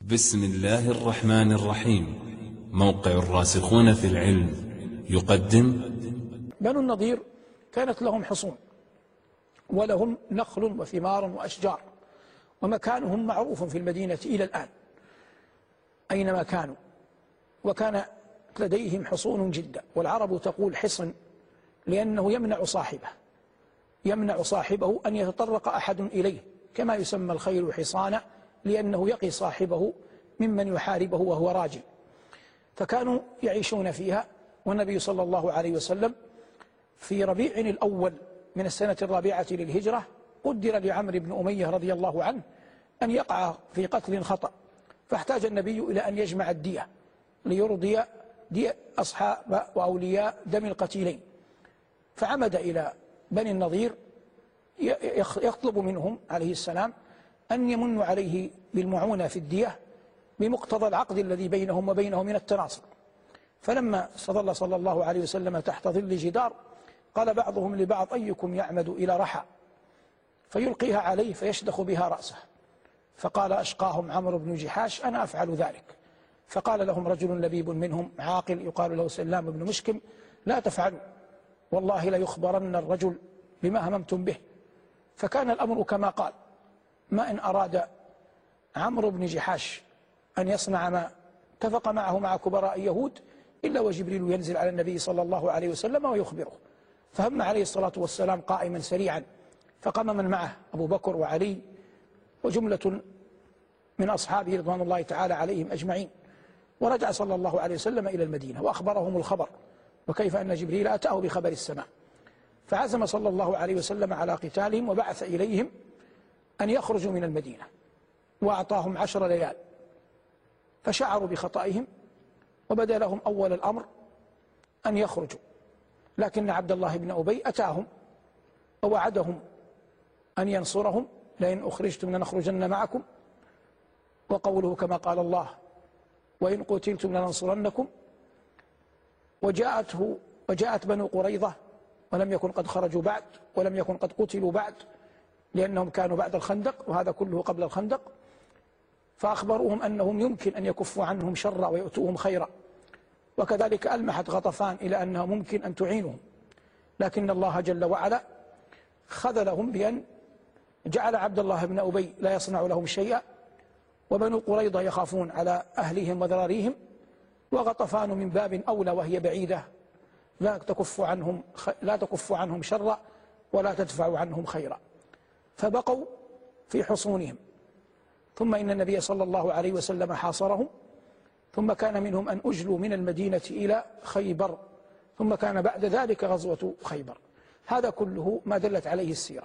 بسم الله الرحمن الرحيم. موقع الراسخون في العلم يقدم. بنو النضير كانت لهم حصون ولهم نخل وثمار وأشجار، ومكانهم معروف في المدينة إلى الآن أينما كانوا، وكان لديهم حصون جدا. والعرب تقول حصن لأنه يمنع صاحبه أن يتطرق أحد إليه، كما يسمى الخيل حصانا لأنه يقي صاحبه ممن يحاربه وهو راجل. فكانوا يعيشون فيها. والنبي صلى الله عليه وسلم في ربيع الأول من السنة الرابعة للهجرة قدر لعمرو بن أمية رضي الله عنه أن يقع في قتل خطأ، فاحتاج النبي إلى أن يجمع الدية ليرضي دية أصحاب وأولياء دم القتيلين. فعمد إلى بني النضير يطلب منهم عليه السلام أن يمنوا عليه بالمعونة في الدية بمقتضى العقد الذي بينهم وبينه من التناصر. فلما استظل صلى الله عليه وسلم تحت ظل جدار قال بعضهم لبعض: أيكم يعمد إلى رحى فيلقيها عليه فيشدخ بها رأسه؟ فقال أشقاهم عمرو بن جحاش: أنا أفعل ذلك. فقال لهم رجل لبيب منهم عاقل يقال له سلام بن مشكم: لا تفعلوا، والله ليخبرن الرجل بما هممتم به. فكان الأمر كما قال: ما إن أراد عمرو بن جحاش أن يصنع ما اتفق معه مع كبراء يهود إلا وجبريل ينزل على النبي صلى الله عليه وسلم ويخبره. فهم عليه الصلاة والسلام قائما سريعا، فقام من معه أبو بكر وعلي وجملة من أصحابه رضوان الله تعالى عليهم أجمعين، ورجع صلى الله عليه وسلم إلى المدينة وأخبرهم الخبر، وكيف أن جبريل أتاه بخبر السماء. فعزم صلى الله عليه وسلم على قتالهم وبعث إليهم أن يخرجوا من المدينة، وأعطاهم 10 ليال. فشعروا بخطئهم وبدا لهم أول الأمر أن يخرجوا، لكن عبد الله بن أبي أتاهم ووعدهم أن ينصرهم: لئن أخرجتم لنخرجن معكم، وقوله كما قال الله: وإن قتلتم لننصرنكم. وجاءت بنو قريظة ولم يكن قد خرجوا بعد ولم يكن قد قتلوا بعد، لأنهم كانوا بعد الخندق، وهذا كله قبل الخندق. فأخبروهم أنهم يمكن أن يكفوا عنهم شرا ويؤتوهم خيرا، وكذلك ألمحت غطفان إلى أنها ممكن أن تعينهم، لكن الله جل وعلا خذلهم بأن جعل عبد الله بن أبي لا يصنع لهم شيئا، وبنو قريظة يخافون على أهلهم وذراريهم، وغطفان من باب أولى وهي بعيدة لا تكف عنهم شرا ولا تدفع عنهم خيرا. فبقوا في حصونهم، ثم إن النبي صلى الله عليه وسلم حاصرهم، ثم كان منهم أن أجلوا من المدينة إلى خيبر، ثم كان بعد ذلك غزوة خيبر. هذا كله ما دلت عليه السيرة.